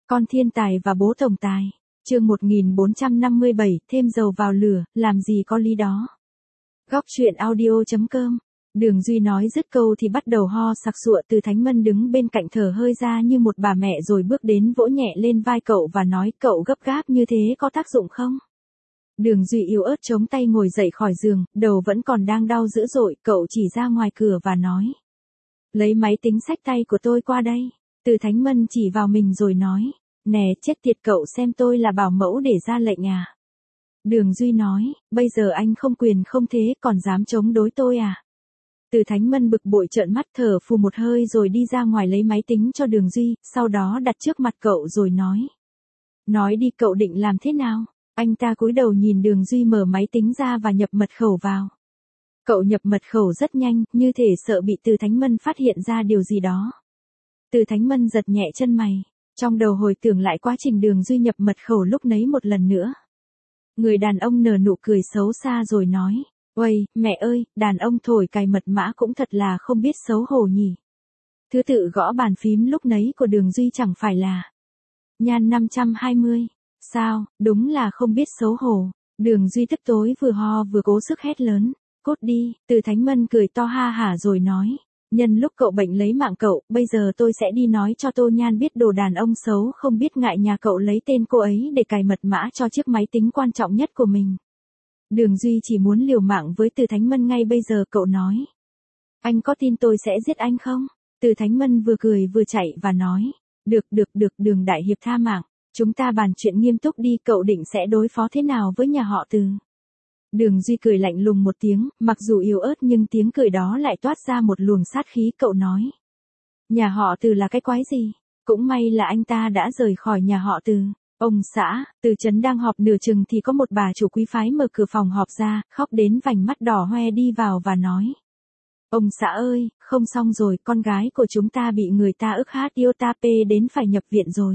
Con thiên tài và bố tổng tài. Chương 1457, thêm dầu vào lửa, làm gì có lý đó. Góc truyện audio.com. Đường Duy nói dứt câu thì bắt đầu ho sặc sụa. Từ Thánh Mân đứng bên cạnh thở hơi ra như một bà mẹ rồi bước đến vỗ nhẹ lên vai cậu và nói, cậu gấp gáp như thế có tác dụng không? Đường Duy yếu ớt chống tay ngồi dậy khỏi giường, đầu vẫn còn đang đau dữ dội, cậu chỉ ra ngoài cửa và nói. Lấy máy tính xách tay của tôi qua đây. Từ Thánh Mân chỉ vào mình rồi nói. Nè chết tiệt, cậu xem tôi là bảo mẫu để ra lệnh à? Đường Duy nói, bây giờ anh không quyền không thế còn dám chống đối tôi à? Từ Thánh Mân bực bội trợn mắt thở phù một hơi rồi đi ra ngoài lấy máy tính cho Đường Duy, sau đó đặt trước mặt cậu rồi nói. Nói đi, cậu định làm thế nào? Anh ta cúi đầu nhìn Đường Duy mở máy tính ra và nhập mật khẩu vào. Cậu nhập mật khẩu rất nhanh, như thể sợ bị Từ Thánh Mân phát hiện ra điều gì đó. Từ Thánh Mân giật nhẹ chân mày, trong đầu hồi tưởng lại quá trình Đường Duy nhập mật khẩu lúc nấy một lần nữa. Người đàn ông nở nụ cười xấu xa rồi nói, uầy, mẹ ơi, đàn ông thổi cài mật mã cũng thật là không biết xấu hổ nhỉ. Thứ tự gõ bàn phím lúc nấy của Đường Duy chẳng phải là Nhan 520. Sao, đúng là không biết xấu hổ. Đường Duy tức tối vừa ho vừa cố sức hét lớn, cút đi. Từ Thánh Mân cười to ha hả rồi nói, nhân lúc cậu bệnh lấy mạng cậu, bây giờ tôi sẽ đi nói cho Tô Nhan biết đồ đàn ông xấu không biết ngại nhà cậu lấy tên cô ấy để cài mật mã cho chiếc máy tính quan trọng nhất của mình. Đường Duy chỉ muốn liều mạng với Từ Thánh Mân ngay bây giờ. Cậu nói, anh có tin tôi sẽ giết anh không? Từ Thánh Mân vừa cười vừa chạy và nói, được, Đường đại hiệp tha mạng, chúng ta bàn chuyện nghiêm túc đi. Cậu định sẽ đối phó thế nào với nhà họ Từ? Đường Duy cười lạnh lùng một tiếng, mặc dù yếu ớt nhưng tiếng cười đó lại toát ra một luồng sát khí. Cậu nói, nhà họ Từ là cái quái gì? Cũng may là anh ta đã rời khỏi nhà họ Từ. Ông xã, Từ Trấn đang họp nửa chừng thì có một bà chủ quý phái mở cửa phòng họp ra, khóc đến vành mắt đỏ hoe đi vào và nói. Ông xã ơi, không xong rồi, con gái của chúng ta bị người ta ức hát yêu ta pê đến phải nhập viện rồi.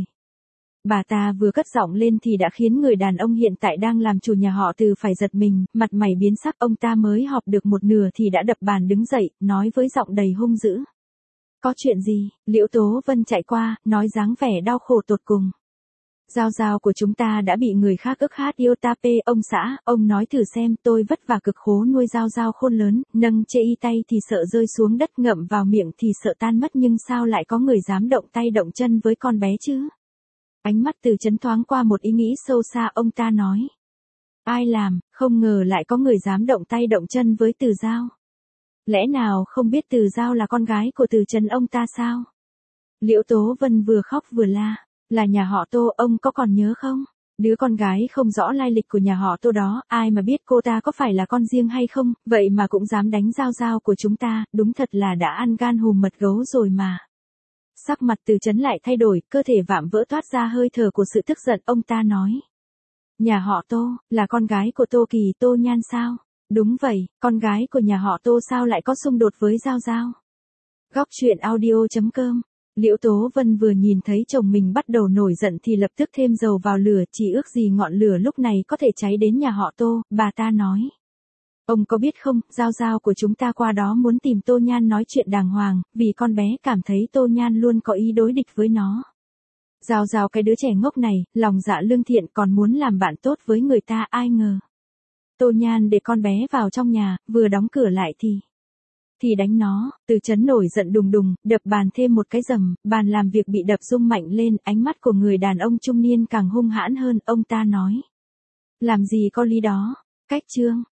Bà ta vừa cất giọng lên thì đã khiến người đàn ông hiện tại đang làm chủ nhà họ Từ phải giật mình, mặt mày biến sắc. Ông ta mới họp được một nửa thì đã đập bàn đứng dậy, nói với giọng đầy hung dữ. Có chuyện gì? Liễu Tố Vân chạy qua, nói dáng vẻ đau khổ tột cùng. Giao của chúng ta đã bị người khác ức hát yêu ta pê. Ông xã, ông nói thử xem, tôi vất vả cực khổ nuôi Giao khôn lớn, nâng chê y tay thì sợ rơi xuống đất, ngậm vào miệng thì sợ tan mất, nhưng sao lại có người dám động tay động chân với con bé chứ? Ánh mắt Từ Trấn thoáng qua một ý nghĩ sâu xa. Ông ta nói, ai làm, không ngờ lại có người dám động tay động chân với Từ Giao. Lẽ nào không biết Từ Giao là con gái của Từ Trấn ông ta sao? Liễu Tố Vân vừa khóc vừa la, là nhà họ Tô, ông có còn nhớ không? Đứa con gái không rõ lai lịch của nhà họ Tô đó, ai mà biết cô ta có phải là con riêng hay không, vậy mà cũng dám đánh Giao của chúng ta, đúng thật là đã ăn gan hùm mật gấu rồi mà. Sắc mặt Từ Trấn lại thay đổi, cơ thể vạm vỡ toát ra hơi thở của sự tức giận. Ông ta nói, nhà họ Tô, là con gái của Tô Kỳ, Tô Nhan sao? Đúng vậy, con gái của nhà họ Tô sao lại có xung đột với Giao? Góc truyện audio.com. Liễu Tố Vân vừa nhìn thấy chồng mình bắt đầu nổi giận thì lập tức thêm dầu vào lửa, chỉ ước gì ngọn lửa lúc này có thể cháy đến nhà họ Tô. Bà ta nói, ông có biết không, Giao của chúng ta qua đó muốn tìm Tô Nhan nói chuyện đàng hoàng, vì con bé cảm thấy Tô Nhan luôn có ý đối địch với nó. Giao cái đứa trẻ ngốc này, lòng dạ lương thiện còn muốn làm bạn tốt với người ta, ai ngờ. Tô Nhan để con bé vào trong nhà, vừa đóng cửa lại thì đánh nó. Từ Trấn nổi giận đùng đùng, đập bàn thêm một cái rầm, bàn làm việc bị đập rung mạnh lên, ánh mắt của người đàn ông trung niên càng hung hãn hơn. Ông ta nói, làm gì có lý đó. Cách chương